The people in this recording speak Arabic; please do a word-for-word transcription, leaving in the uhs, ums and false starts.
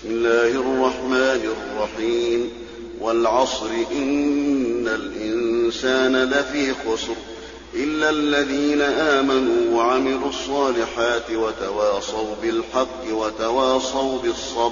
بسم الله الرحمن الرحيم والعصر إن الإنسان لفي خسر إلا الذين آمنوا وعملوا الصالحات وتواصوا بالحق وتواصوا بالصبر